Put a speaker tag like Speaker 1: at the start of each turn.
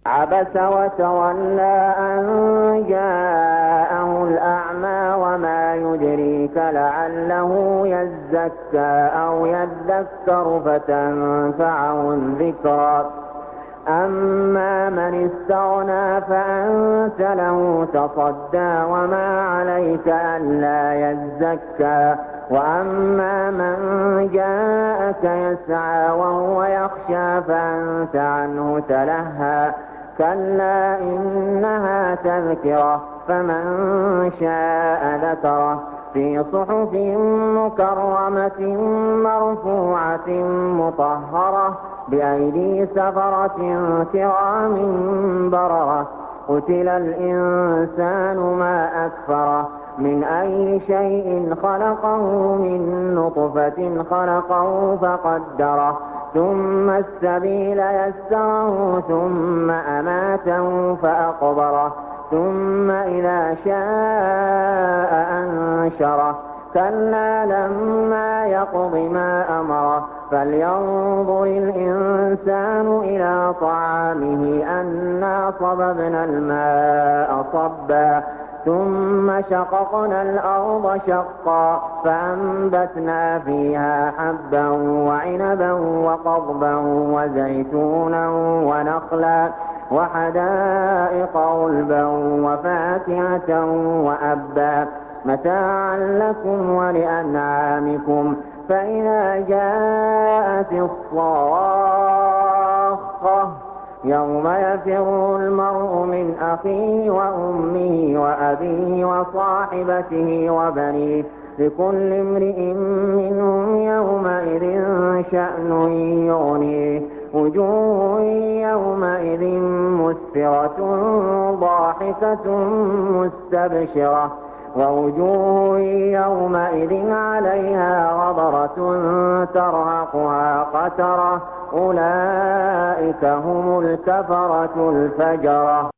Speaker 1: عبس وتولى أن جاءه الأعمى وما يدريك لعله يزكى أو يذكر فتنفعه الذكرى أما من استغنى فأنت له تصدى وما عليك ألا يزكى وأما من جاءك يسعى وهو يخشى فأنت عنه تلهى كلا إنها تذكرة فمن شاء ذكره في صحف مكرمة مرفوعة مطهرة بأيدي سفرة كرام بررة قتل الإنسان ما أكفره من أي شيء خلقه من نطفة خلقه فقدره ثم السبيل يسره ثم أماته فأقبره ثم إذا شاء أنشره كلا لما يقض ما أمره فلينظر الإنسان إلى طعامه أنا صببنا الماء صبا ثم شققنا الأرض شقا فأنبتنا فيها حبا وعنبا وقضبا وزيتونا ونخلا وحدائق غلبا وفاكهة وأبا متاعا لكم ولأنعامكم فإذا جاءت الصاخة يوم يفر المرء من أخيه وأمه وأبيه وصاحبته وبنيه لكل امرئ منهم يومئذ شأن يغنيه وجوه يومئذ مسفرة ضاحكة مستبشرة ووجوه يومئذ عليها غبرة ترهقها قترة أولئك هم الكفرة الفجرة.